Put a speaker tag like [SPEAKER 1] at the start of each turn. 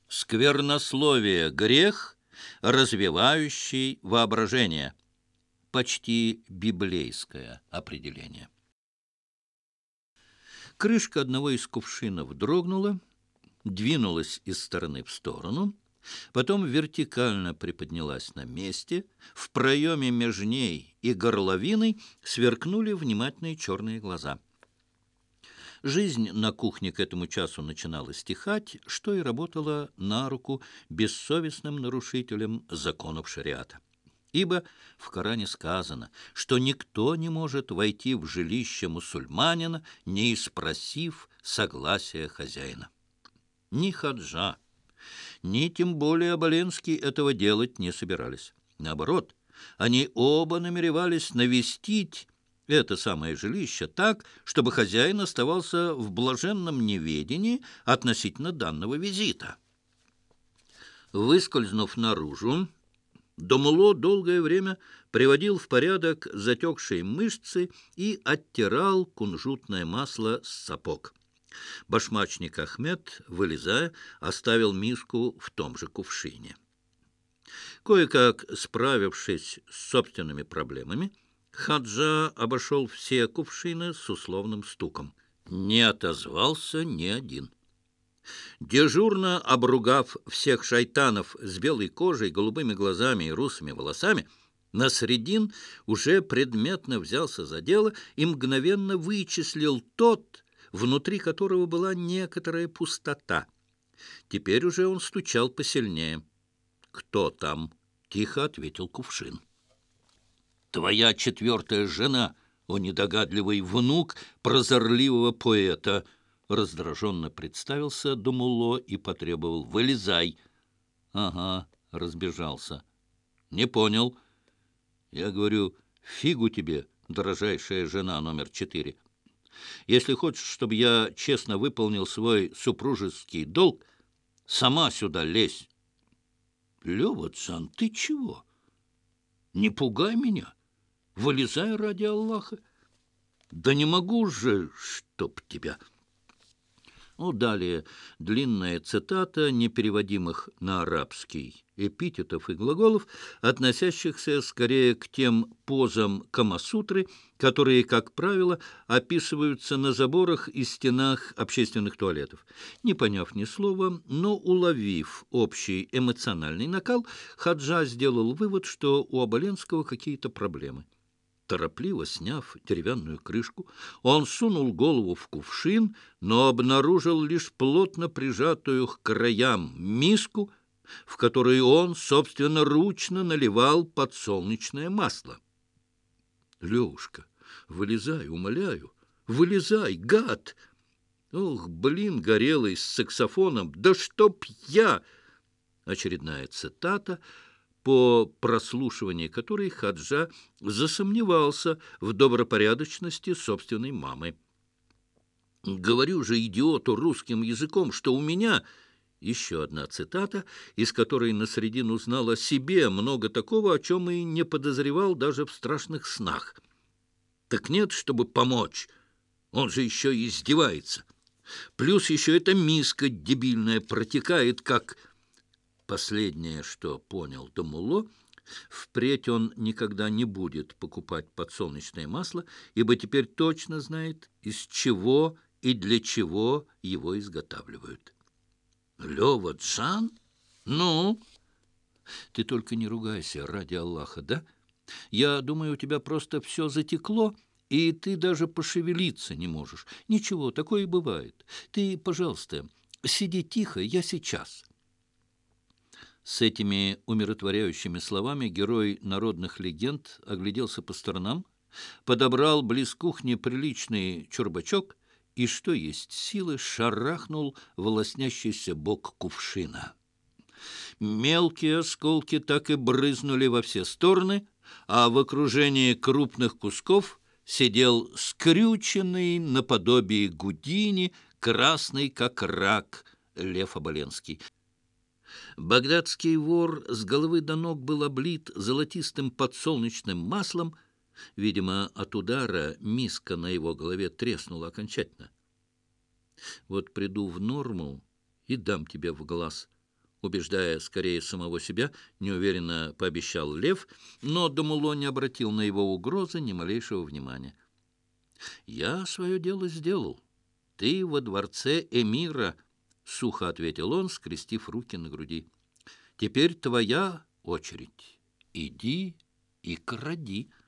[SPEAKER 1] Сквернословие — грех, развивающий воображение. Почти библейское определение. Крышка одного из кувшинов дрогнула, двинулась из стороны в сторону, потом вертикально приподнялась на месте, в проеме между ней и горловиной сверкнули внимательные черные глаза. Жизнь на кухне к этому часу начинала стихать, что и работало на руку бессовестным нарушителям законов шариата. Ибо в Коране сказано, что никто не может войти в жилище мусульманина, не испросив согласия хозяина. Ни Хаджа, ни тем более Оболенский этого делать не собирались. Наоборот, они оба намеревались навестить это самое жилище так, чтобы хозяин оставался в блаженном неведении относительно данного визита. Выскользнув наружу, Домуло долгое время приводил в порядок затекшие мышцы и оттирал кунжутное масло с сапог. Башмачник Ахмед, вылезая, оставил миску в том же кувшине. Кое-как справившись с собственными проблемами, Хаджа обошел все кувшины с условным стуком. Не отозвался ни один. Дежурно обругав всех шайтанов с белой кожей, голубыми глазами и русыми волосами, Насреддин уже предметно взялся за дело и мгновенно вычислил тот, внутри которого была некоторая пустота. Теперь уже он стучал посильнее. «Кто там?» — тихо ответил кувшин. «Твоя четвертая жена, о недогадливый внук прозорливого поэта!» Раздраженно представился Думуло и потребовал: «Вылезай!» «Ага», — разбежался. «Не понял. Я говорю, фигу тебе, дорожайшая жена номер 4. Если хочешь, чтобы я честно выполнил свой супружеский долг, сама сюда лезь». «Лёва-цан, ты чего? Не пугай меня. Вылезай ради Аллаха». «Да не могу же, чтоб тебя». Ну, далее длинная цитата непереводимых на арабский эпитетов и глаголов, относящихся скорее к тем позам Камасутры, которые, как правило, описываются на заборах и стенах общественных туалетов. Не поняв ни слова, но уловив общий эмоциональный накал, Хаджа сделал вывод, что у Оболенского какие-то проблемы. Торопливо сняв деревянную крышку, он сунул голову в кувшин, но обнаружил лишь плотно прижатую к краям миску, в которую он собственноручно наливал подсолнечное масло. «Левушка, вылезай, умоляю, вылезай, гад!» «Ох, блин, горелый с саксофоном, да чтоб я!» Очередная цитата, по прослушивании которой Хаджа засомневался в добропорядочности собственной мамы. «Говорю же идиоту русским языком, что у меня...» Еще одна цитата, из которой Насреддин узнал о себе много такого, о чем и не подозревал даже в страшных снах. «Так нет, чтобы помочь. Он же еще и издевается. Плюс еще эта миска дебильная протекает, как...» Последнее, что понял Домуло, впредь он никогда не будет покупать подсолнечное масло, ибо теперь точно знает, из чего и для чего его изготавливают. «Лёва-джан? Ну?» «Ты только не ругайся, ради Аллаха, да? Я думаю, у тебя просто все затекло, и ты даже пошевелиться не можешь. Ничего, такое и бывает. Ты, пожалуйста, сиди тихо, я сейчас». С этими умиротворяющими словами герой народных легенд огляделся по сторонам, подобрал близ кухни приличный чурбачок и, что есть силы, шарахнул в лоснящийся бок кувшина. Мелкие осколки так и брызнули во все стороны, а в окружении крупных кусков сидел скрюченный наподобие Гудини, красный как рак, Лев Оболенский. Багдадский вор с головы до ног был облит золотистым подсолнечным маслом. Видимо, от удара миска на его голове треснула окончательно. «Вот приду в норму и дам тебе в глаз», убеждая скорее самого себя, неуверенно пообещал Лев, но Дамуло не обратил на его угрозы ни малейшего внимания. «Я свое дело сделал. Ты во дворце эмира», — сухо ответил он, скрестив руки на груди. «Теперь твоя очередь. Иди и кради».